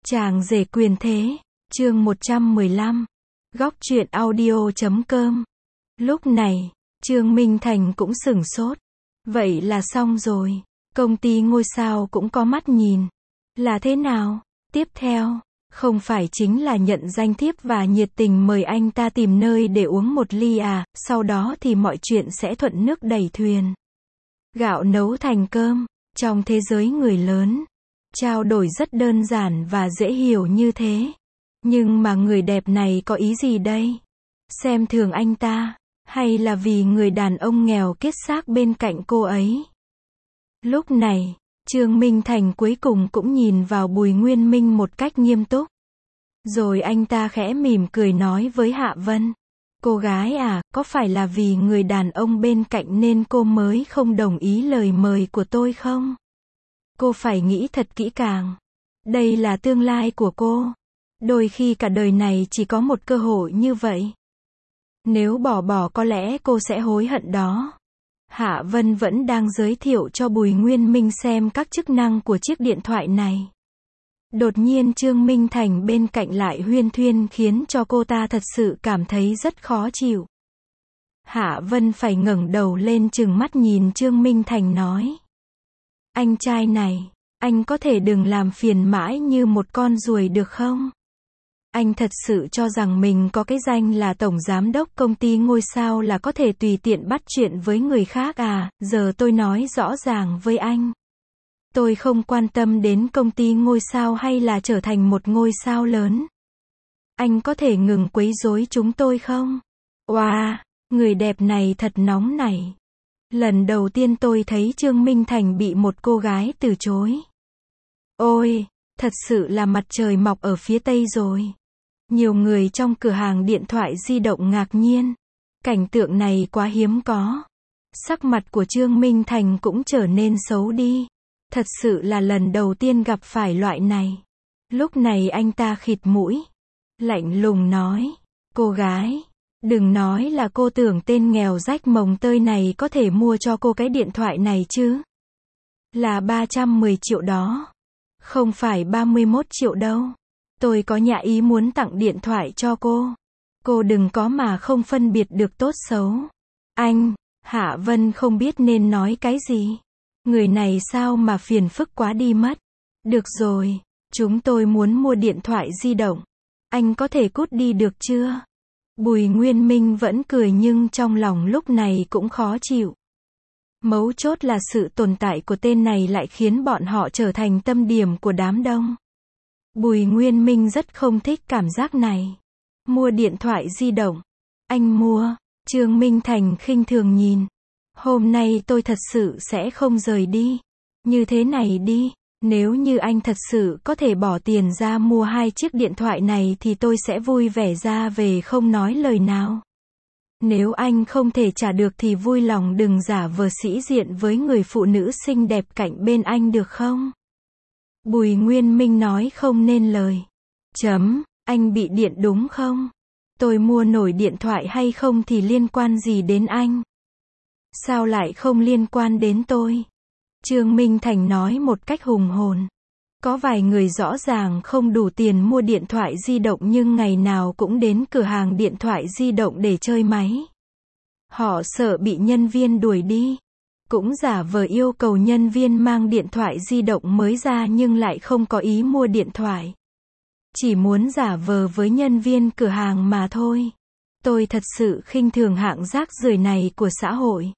Chàng rể quyền thế, chương 115. Góc truyện audio.com. Lúc này, Trương Minh Thành cũng sửng sốt. Vậy là xong rồi, công ty ngôi sao cũng có mắt nhìn. Là thế nào? Tiếp theo, không phải chính là nhận danh thiếp và nhiệt tình mời anh ta tìm nơi để uống một ly à, sau đó thì mọi chuyện sẽ thuận nước đẩy thuyền. Gạo nấu thành cơm, trong thế giới người lớn. Trao đổi rất đơn giản và dễ hiểu như thế. Nhưng mà người đẹp này có ý gì đây? Xem thường anh ta, hay là vì người đàn ông nghèo kiết xác bên cạnh cô ấy? Lúc này, Trương Minh Thành cuối cùng cũng nhìn vào Bùi Nguyên Minh một cách nghiêm túc. Rồi anh ta khẽ mỉm cười nói với Hạ Vân. Cô gái à, có phải là vì người đàn ông bên cạnh nên cô mới không đồng ý lời mời của tôi không? Cô phải nghĩ thật kỹ càng. Đây là tương lai của cô. Đôi khi cả đời này chỉ có một cơ hội như vậy. Nếu bỏ có lẽ cô sẽ hối hận đó. Hạ Vân vẫn đang giới thiệu cho Bùi Nguyên Minh xem các chức năng của chiếc điện thoại này. Đột nhiên Trương Minh Thành bên cạnh lại huyên thuyên khiến cho cô ta thật sự cảm thấy rất khó chịu. Hạ Vân phải ngẩng đầu lên trừng mắt nhìn Trương Minh Thành nói. Anh trai này, anh có thể đừng làm phiền mãi như một con ruồi được không? Anh thật sự cho rằng mình có cái danh là tổng giám đốc công ty ngôi sao là có thể tùy tiện bắt chuyện với người khác à? Giờ tôi nói rõ ràng với anh. Tôi không quan tâm đến công ty ngôi sao hay là trở thành một ngôi sao lớn. Anh có thể ngừng quấy rối chúng tôi không? Wow, người đẹp này thật nóng nảy. Lần đầu tiên tôi thấy Trương Minh Thành bị một cô gái từ chối. Ôi, thật sự là mặt trời mọc ở phía tây rồi. Nhiều người trong cửa hàng điện thoại di động ngạc nhiên. Cảnh tượng này quá hiếm có. Sắc mặt của Trương Minh Thành cũng trở nên xấu đi. Thật sự là lần đầu tiên gặp phải loại này. Lúc này anh ta khịt mũi. Lạnh lùng nói. Cô gái, đừng nói là cô tưởng tên nghèo rách mồng tơi này có thể mua cho cô cái điện thoại này chứ. Là 310 triệu đó. Không phải 31 triệu đâu. Tôi có nhã ý muốn tặng điện thoại cho cô. Cô đừng có mà không phân biệt được tốt xấu. Anh, Hạ Vân không biết nên nói cái gì. Người này sao mà phiền phức quá đi mất. Được rồi, chúng tôi muốn mua điện thoại di động. Anh có thể cút đi được chưa? Bùi Nguyên Minh vẫn cười nhưng trong lòng lúc này cũng khó chịu. Mấu chốt là sự tồn tại của tên này lại khiến bọn họ trở thành tâm điểm của đám đông. Bùi Nguyên Minh rất không thích cảm giác này. Mua điện thoại di động. Anh mua. Trương Minh Thành khinh thường nhìn. Hôm nay tôi thật sự sẽ không rời đi. Như thế này đi. Nếu như anh thật sự có thể bỏ tiền ra mua 2 chiếc điện thoại này thì tôi sẽ vui vẻ ra về không nói lời nào. Nếu anh không thể trả được thì vui lòng đừng giả vờ sĩ diện với người phụ nữ xinh đẹp cạnh bên anh được không? Bùi Nguyên Minh nói không nên lời. Anh bị điện đúng không? Tôi mua nổi điện thoại hay không thì liên quan gì đến anh? Sao lại không liên quan đến tôi? Trương Minh Thành nói một cách hùng hồn. Có vài người rõ ràng không đủ tiền mua điện thoại di động nhưng ngày nào cũng đến cửa hàng điện thoại di động để chơi máy. Họ sợ bị nhân viên đuổi đi. Cũng giả vờ yêu cầu nhân viên mang điện thoại di động mới ra nhưng lại không có ý mua điện thoại. Chỉ muốn giả vờ với nhân viên cửa hàng mà thôi. Tôi thật sự khinh thường hạng rác rưởi này của xã hội.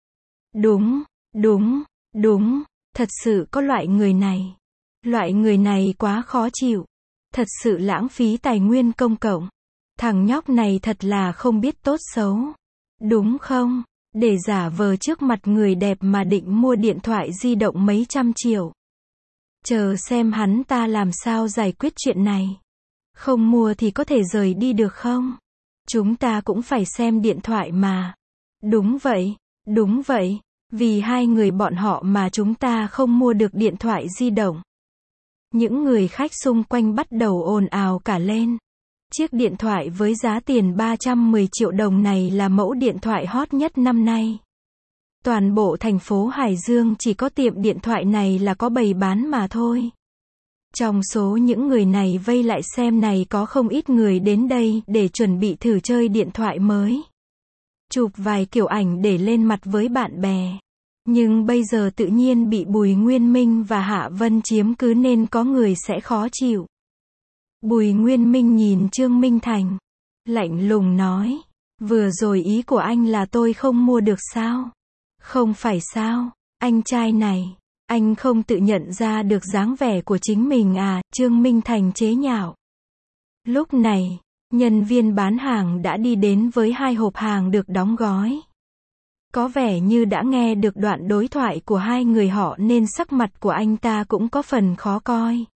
Đúng, thật sự có loại người này. Loại người này quá khó chịu. Thật sự lãng phí tài nguyên công cộng. Thằng nhóc này thật là không biết tốt xấu. Đúng không? Để giả vờ trước mặt người đẹp mà định mua điện thoại di động mấy trăm triệu. Chờ xem hắn ta làm sao giải quyết chuyện này. Không mua thì có thể rời đi được không? Chúng ta cũng phải xem điện thoại mà. Đúng vậy. Vì hai người bọn họ mà chúng ta không mua được điện thoại di động. Những người khách xung quanh bắt đầu ồn ào cả lên. Chiếc điện thoại với giá tiền 310 triệu đồng này là mẫu điện thoại hot nhất năm nay. Toàn bộ thành phố Hải Dương chỉ có tiệm điện thoại này là có bày bán mà thôi. Trong số những người này vây lại xem này có không ít người đến đây để chuẩn bị thử chơi điện thoại mới. Chụp vài kiểu ảnh để lên mặt với bạn bè. Nhưng bây giờ tự nhiên bị Bùi Nguyên Minh và Hạ Vân chiếm cứ nên có người sẽ khó chịu. Bùi Nguyên Minh nhìn Trương Minh Thành, lạnh lùng nói, vừa rồi ý của anh là tôi không mua được sao? Không phải sao, anh trai này, anh không tự nhận ra được dáng vẻ của chính mình à? Trương Minh Thành chế nhạo. Lúc này, nhân viên bán hàng đã đi đến với 2 hộp hàng được đóng gói. Có vẻ như đã nghe được đoạn đối thoại của hai người họ nên sắc mặt của anh ta cũng có phần khó coi.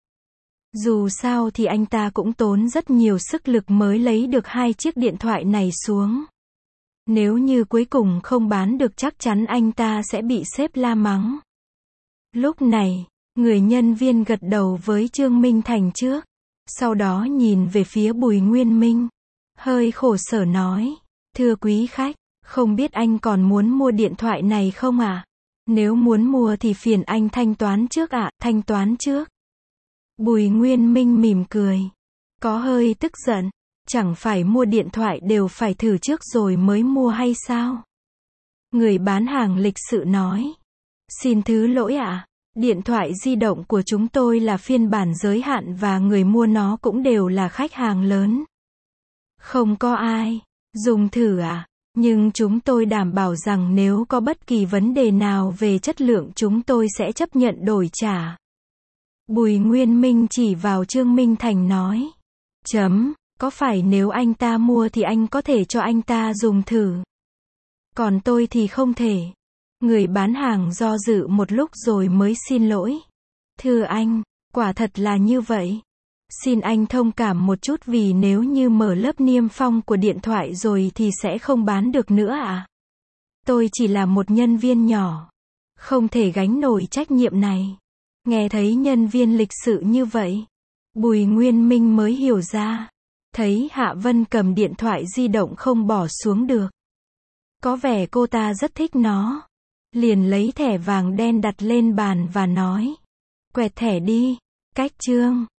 Dù sao thì anh ta cũng tốn rất nhiều sức lực mới lấy được 2 chiếc điện thoại này xuống. Nếu như cuối cùng không bán được chắc chắn anh ta sẽ bị sếp la mắng. Lúc này, người nhân viên gật đầu với Trương Minh Thành trước. Sau đó nhìn về phía Bùi Nguyên Minh. Hơi khổ sở nói, thưa quý khách, không biết anh còn muốn mua điện thoại này không ạ? Nếu muốn mua thì phiền anh thanh toán trước ạ, thanh toán trước. Bùi Nguyên Minh mỉm cười. Có hơi tức giận, chẳng phải mua điện thoại đều phải thử trước rồi mới mua hay sao? Người bán hàng lịch sự nói. Xin thứ lỗi ạ, điện thoại di động của chúng tôi là phiên bản giới hạn và người mua nó cũng đều là khách hàng lớn. Không có ai dùng thử ạ, nhưng chúng tôi đảm bảo rằng nếu có bất kỳ vấn đề nào về chất lượng chúng tôi sẽ chấp nhận đổi trả. Bùi Nguyên Minh chỉ vào Trương Minh Thành nói. Có phải nếu anh ta mua thì anh có thể cho anh ta dùng thử? Còn tôi thì không thể. Người bán hàng do dự một lúc rồi mới xin lỗi. Thưa anh, quả thật là như vậy. Xin anh thông cảm một chút vì nếu như mở lớp niêm phong của điện thoại rồi thì sẽ không bán được nữa ạ. Tôi chỉ là một nhân viên nhỏ, không thể gánh nổi trách nhiệm này. Nghe thấy nhân viên lịch sự như vậy, Bùi Nguyên Minh mới hiểu ra. Thấy Hạ Vân cầm điện thoại di động không bỏ xuống được. Có vẻ cô ta rất thích nó. Liền lấy thẻ vàng đen đặt lên bàn và nói. Quẹt thẻ đi. Cách Trương